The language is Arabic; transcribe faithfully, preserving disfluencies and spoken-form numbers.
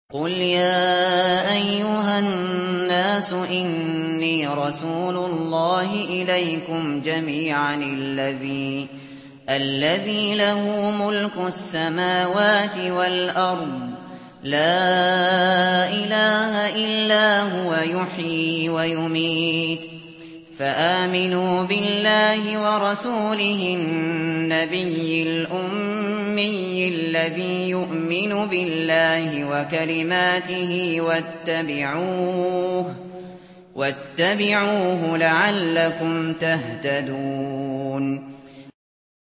قُلْ يَا أَيُّهَا النَّاسُ إِنِّي رَسُولُ اللَّهِ إِلَيْكُمْ جَمِيعًا الَّذِي الَّذِي لَهُ مُلْكُ السَّمَاوَاتِ وَالْأَرْضِ لَا إِلَٰهَ إِلَّا هُوَ يُحْيِي وَيُمِيتُ فَآمِنُوا بِاللَّهِ وَرَسُولِهِ النَّبِيِّ الْأُمِّيِّ الَّذِي يُؤْمِنُ بِاللَّهِ وَكَلِمَاتِهِ واتبعوه واتبعوه لعلكم تهتدون